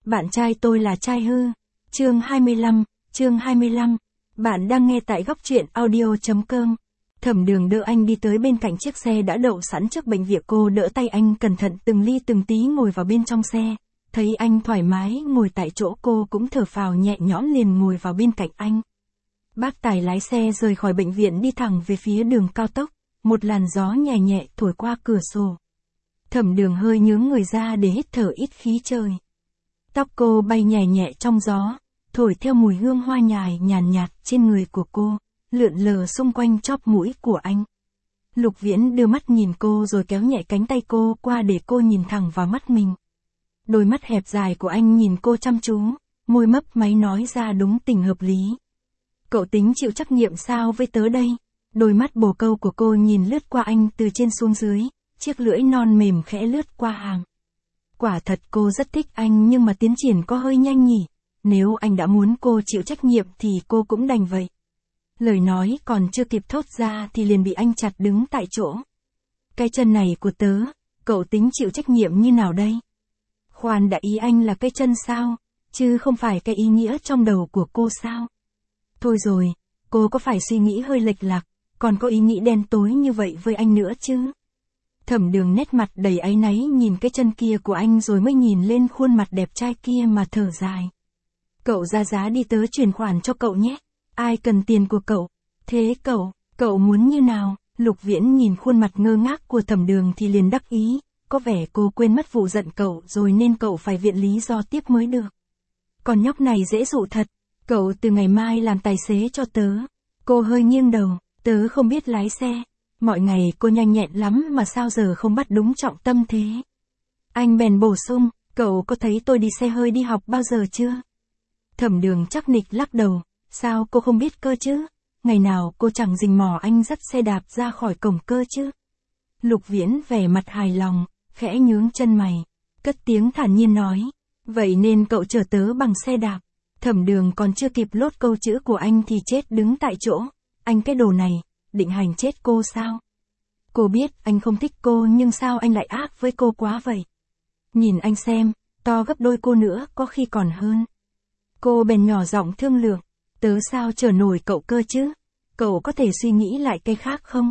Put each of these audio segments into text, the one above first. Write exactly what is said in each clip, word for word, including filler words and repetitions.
Bạn trai tôi là trai hư. Chương hai mươi lăm, chương hai mươi lăm. Bạn đang nghe tại góc truyện audio.com. Thẩm Đường đỡ anh đi tới bên cạnh chiếc xe đã đậu sẵn trước bệnh viện. Cô đỡ tay anh cẩn thận từng ly từng tí ngồi vào bên trong xe. Thấy anh thoải mái ngồi tại chỗ, cô cũng thở phào nhẹ nhõm liền ngồi vào bên cạnh anh. Bác tài lái xe rời khỏi bệnh viện đi thẳng về phía đường cao tốc. Một làn gió nhẹ nhẹ thổi qua cửa sổ. Thẩm Đường hơi nhướng người ra để hít thở ít khí trời. Tóc cô bay nhẹ nhẹ trong gió, thổi theo mùi hương hoa nhài nhàn nhạt, nhạt trên người của cô, lượn lờ xung quanh chóp mũi của anh. Lục Viễn đưa mắt nhìn cô rồi kéo nhẹ cánh tay cô qua để cô nhìn thẳng vào mắt mình. Đôi mắt hẹp dài của anh nhìn cô chăm chú, môi mấp máy nói ra đúng tình hợp lý. Cậu tính chịu trách nhiệm sao với tớ đây? Đôi mắt bồ câu của cô nhìn lướt qua anh từ trên xuống dưới, chiếc lưỡi non mềm khẽ lướt qua hàng. Quả thật cô rất thích anh, nhưng mà tiến triển có hơi nhanh nhỉ. Nếu anh đã muốn cô chịu trách nhiệm thì cô cũng đành vậy. Lời nói còn chưa kịp thốt ra thì liền bị anh chặt đứng tại chỗ. Cái chân này của tớ, cậu tính chịu trách nhiệm như nào đây? Khoan đã, ý anh là cái chân sao, chứ không phải cái ý nghĩa trong đầu của cô sao? Thôi rồi, cô có phải suy nghĩ hơi lệch lạc, còn có ý nghĩ đen tối như vậy với anh nữa chứ? Thẩm Đường nét mặt đầy áy náy nhìn cái chân kia của anh rồi mới nhìn lên khuôn mặt đẹp trai kia mà thở dài. Cậu ra giá đi, tớ chuyển khoản cho cậu nhé. Ai cần tiền của cậu? Thế cậu, cậu muốn như nào? Lục Viễn nhìn khuôn mặt ngơ ngác của Thẩm Đường thì liền đắc ý, có vẻ cô quên mất vụ giận cậu rồi nên cậu phải viện lý do tiếp mới được. Con nhóc này dễ dụ thật, cậu từ ngày mai làm tài xế cho tớ. Cô hơi nghiêng đầu, tớ không biết lái xe. Mọi ngày cô nhanh nhẹn lắm mà sao giờ không bắt đúng trọng tâm thế? Anh bèn bổ sung, cậu có thấy tôi đi xe hơi đi học bao giờ chưa? Thẩm Đường chắc nịch lắc đầu, sao cô không biết cơ chứ? Ngày nào cô chẳng rình mò anh dắt xe đạp ra khỏi cổng cơ chứ? Lục Viễn vẻ mặt hài lòng, khẽ nhướng chân mày, cất tiếng thản nhiên nói, vậy nên cậu chở tớ bằng xe đạp. Thẩm Đường còn chưa kịp lốt câu chữ của anh thì chết đứng tại chỗ. Anh cái đồ này, định hành chết cô sao? Cô biết anh không thích cô nhưng sao anh lại ác với cô quá vậy? Nhìn anh xem, to gấp đôi cô nữa có khi còn hơn. Cô bèn nhỏ giọng thương lượng, tớ sao chở nổi cậu cơ chứ? Cậu có thể suy nghĩ lại cái khác không?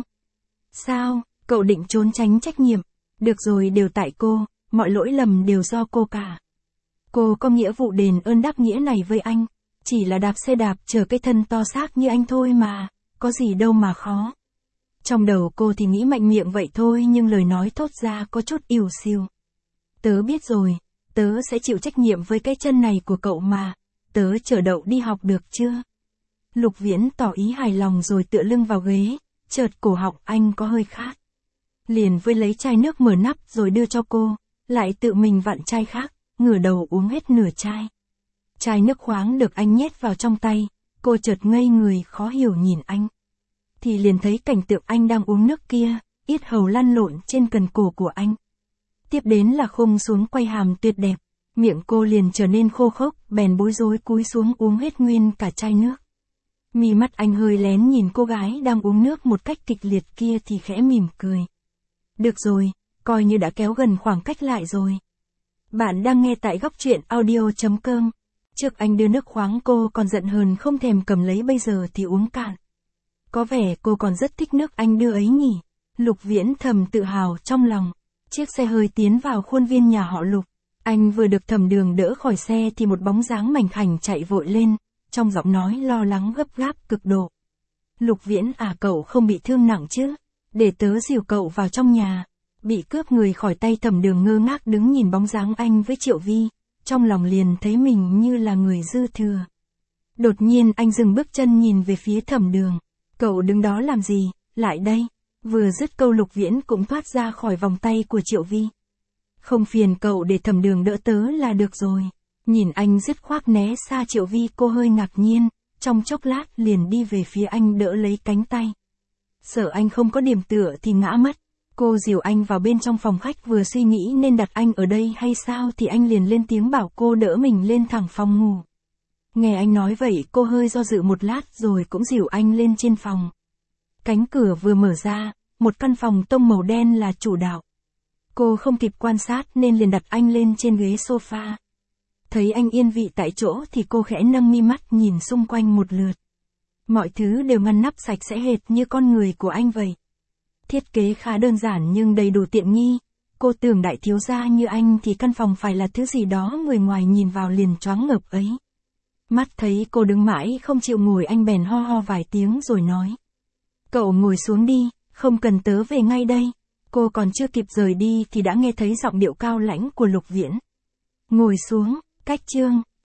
Sao, cậu định trốn tránh trách nhiệm? Được rồi, đều tại cô, mọi lỗi lầm đều do cô cả. Cô có nghĩa vụ đền ơn đáp nghĩa này với anh, chỉ là đạp xe đạp chở cái thân to xác như anh thôi mà, có gì đâu mà khó. Trong đầu cô thì nghĩ mạnh miệng vậy thôi nhưng lời nói thốt ra có chút ỉu xìu. Tớ biết rồi, tớ sẽ chịu trách nhiệm với cái chân này của cậu mà, tớ chở đậu đi học được chưa? Lục Viễn tỏ ý hài lòng rồi tựa lưng vào ghế, chợt cổ họng anh có hơi khát. Liền với lấy chai nước mở nắp rồi đưa cho cô, lại tự mình vặn chai khác, ngửa đầu uống hết nửa chai. Chai nước khoáng được anh nhét vào trong tay, cô chợt ngây người khó hiểu nhìn anh. Thì liền thấy cảnh tượng anh đang uống nước kia, yết hầu lăn lộn trên cần cổ của anh. Tiếp đến là khung xuống quay hàm tuyệt đẹp, miệng cô liền trở nên khô khốc, bèn bối rối cúi xuống uống hết nguyên cả chai nước. Mí mắt anh hơi lén nhìn cô gái đang uống nước một cách kịch liệt kia thì khẽ mỉm cười. Được rồi, coi như đã kéo gần khoảng cách lại rồi. Bạn đang nghe tại góc truyện audio.com. Trước anh đưa nước khoáng cô còn giận hờn không thèm cầm lấy, bây giờ thì uống cạn. Có vẻ cô còn rất thích nước anh đưa ấy nhỉ. Lục Viễn thầm tự hào trong lòng. Chiếc xe hơi tiến vào khuôn viên nhà họ Lục. Anh vừa được Thẩm Đường đỡ khỏi xe thì một bóng dáng mảnh khảnh chạy vội lên, trong giọng nói lo lắng gấp gáp cực độ. Lục Viễn à, cậu không bị thương nặng chứ? Để tớ dìu cậu vào trong nhà. Bị cướp người khỏi tay Thẩm Đường ngơ ngác đứng nhìn bóng dáng anh với Triệu Vi, trong lòng liền thấy mình như là người dư thừa. Đột nhiên anh dừng bước chân nhìn về phía Thẩm Đường. Cậu đứng đó làm gì, lại đây. Vừa dứt câu Lục Viễn cũng thoát ra khỏi vòng tay của Triệu Vi. Không phiền cậu, để Thẩm Đường đỡ tớ là được rồi. Nhìn anh dứt khoát né xa Triệu Vi, cô hơi ngạc nhiên, trong chốc lát liền đi về phía anh đỡ lấy cánh tay. Sợ anh không có điểm tựa thì ngã mất. Cô dìu anh vào bên trong phòng khách, vừa suy nghĩ nên đặt anh ở đây hay sao thì anh liền lên tiếng bảo cô đỡ mình lên thẳng phòng ngủ. Nghe anh nói vậy cô hơi do dự một lát rồi cũng dìu anh lên trên phòng. Cánh cửa vừa mở ra, một căn phòng tông màu đen là chủ đạo. Cô không kịp quan sát nên liền đặt anh lên trên ghế sofa. Thấy anh yên vị tại chỗ thì cô khẽ nâng mi mắt nhìn xung quanh một lượt. Mọi thứ đều ngăn nắp sạch sẽ hệt như con người của anh vậy. Thiết kế khá đơn giản nhưng đầy đủ tiện nghi. Cô tưởng đại thiếu gia như anh thì căn phòng phải là thứ gì đó người ngoài nhìn vào liền choáng ngợp ấy. Mắt thấy cô đứng mãi không chịu ngồi, anh bèn ho ho vài tiếng rồi nói. Cậu ngồi xuống đi, không cần tớ về ngay đây. Cô còn chưa kịp rời đi thì đã nghe thấy giọng điệu cao lãnh của Lục Viễn. Ngồi xuống, Cách Chương.